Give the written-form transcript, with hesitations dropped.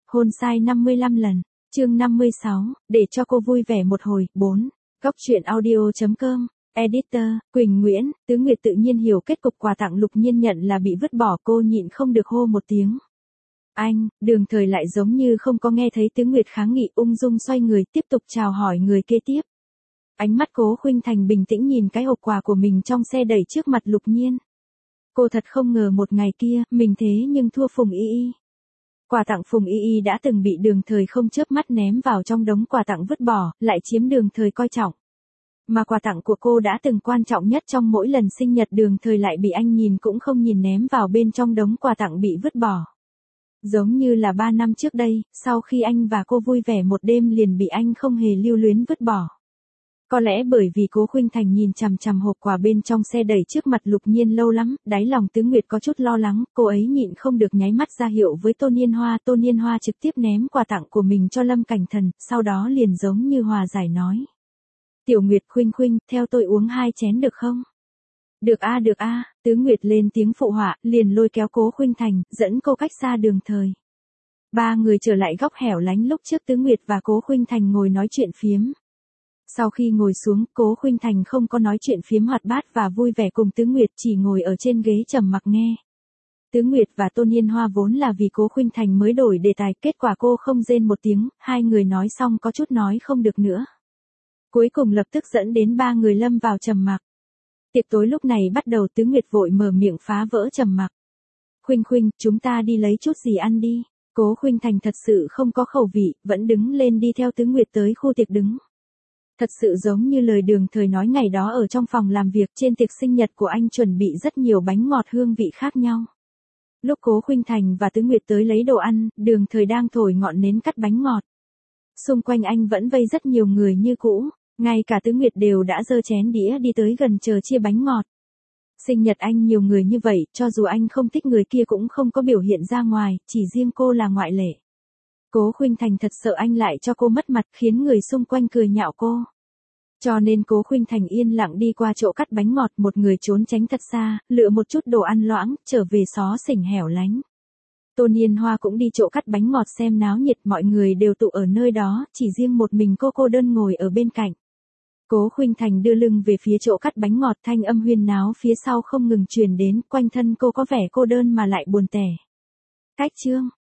Hôn sai 55 lần. Chương 56, để cho cô vui vẻ một hồi. 4. Góc truyện audio.com. Editor, Quỳnh Nguyễn. Tứ Nguyệt tự nhiên hiểu kết cục quà tặng Lục Nhiên nhận là bị vứt bỏ, cô nhịn không được hô một tiếng. Anh, Đường Thời lại giống như không có nghe thấy Tứ Nguyệt kháng nghị, ung dung xoay người tiếp tục chào hỏi người kế tiếp. Ánh mắt Cố Khuynh Thành bình tĩnh nhìn cái hộp quà của mình trong xe đẩy trước mặt Lục Nhiên. Cô thật không ngờ một ngày kia, mình thế nhưng thua Phùng Y Y. Quà tặng Phùng Y Y đã từng bị Đường Thời không chớp mắt ném vào trong đống quà tặng vứt bỏ, lại chiếm Đường Thời coi trọng. Mà quà tặng của cô đã từng quan trọng nhất trong mỗi lần sinh nhật, Đường Thời lại bị anh nhìn cũng không nhìn ném vào bên trong đống quà tặng bị vứt bỏ. Giống như là 3 năm trước đây, sau khi anh và cô vui vẻ một đêm liền bị anh không hề lưu luyến vứt bỏ. Có lẽ bởi vì Cố Khuynh Thành nhìn chằm chằm hộp quà bên trong xe đẩy trước mặt Lục Nhiên lâu lắm, đáy lòng Tứ Nguyệt có chút lo lắng, cô ấy nhịn không được nháy mắt ra hiệu với Tô Niên Hoa trực tiếp ném quà tặng của mình cho Lâm Cảnh Thần, sau đó liền giống như hòa giải nói. Tiểu Nguyệt Khuynh Khuynh, theo tôi uống 2 chén được không? Được a, Tứ Nguyệt lên tiếng phụ họa, liền lôi kéo Cố Khuynh Thành, dẫn cô cách xa Đường Thời. 3 người trở lại góc hẻo lánh lúc trước Tứ Nguyệt và Cố Khuynh Thành ngồi nói chuyện phiếm. Sau khi ngồi xuống, Cố Khuynh Thành không có nói chuyện phiếm hoạt bát và vui vẻ cùng Tứ Nguyệt, chỉ ngồi ở trên ghế trầm mặc nghe. Tứ Nguyệt và Tô Niên Hoa vốn là vì Cố Khuynh Thành mới đổi đề tài, kết quả cô không rên một tiếng, hai người nói xong có chút nói không được nữa. Cuối cùng lập tức dẫn đến 3 người lâm vào trầm mặc. Tiệc tối lúc này bắt đầu, Tứ Nguyệt vội mở miệng phá vỡ trầm mặc. Khuynh Khuynh, chúng ta đi lấy chút gì ăn đi. Cố Khuynh Thành thật sự không có khẩu vị, vẫn đứng lên đi theo Tứ Nguyệt tới khu tiệc đứng. Thật sự giống như lời Đường Thời nói ngày đó ở trong phòng làm việc, trên tiệc sinh nhật của anh chuẩn bị rất nhiều bánh ngọt hương vị khác nhau. Lúc Cố Khuynh Thành và Tứ Nguyệt tới lấy đồ ăn, Đường Thời đang thổi ngọn nến cắt bánh ngọt. Xung quanh anh vẫn vây rất nhiều người như cũ, ngay cả Tứ Nguyệt đều đã giơ chén đĩa đi tới gần chờ chia bánh ngọt. Sinh nhật anh nhiều người như vậy, cho dù anh không thích người kia cũng không có biểu hiện ra ngoài, chỉ riêng cô là ngoại lệ. Cố Khuynh Thành thật sợ anh lại cho cô mất mặt, khiến người xung quanh cười nhạo cô. Cho nên Cố Khuynh Thành yên lặng đi qua chỗ cắt bánh ngọt, một người trốn tránh thật xa, lựa một chút đồ ăn loãng, trở về xó xỉnh hẻo lánh. Tô Niên Hoa cũng đi chỗ cắt bánh ngọt xem náo nhiệt, mọi người đều tụ ở nơi đó, chỉ riêng một mình cô đơn ngồi ở bên cạnh. Cố Khuynh Thành đưa lưng về phía chỗ cắt bánh ngọt, thanh âm huyên náo phía sau không ngừng truyền đến, quanh thân cô có vẻ cô đơn mà lại buồn tẻ. Cách chương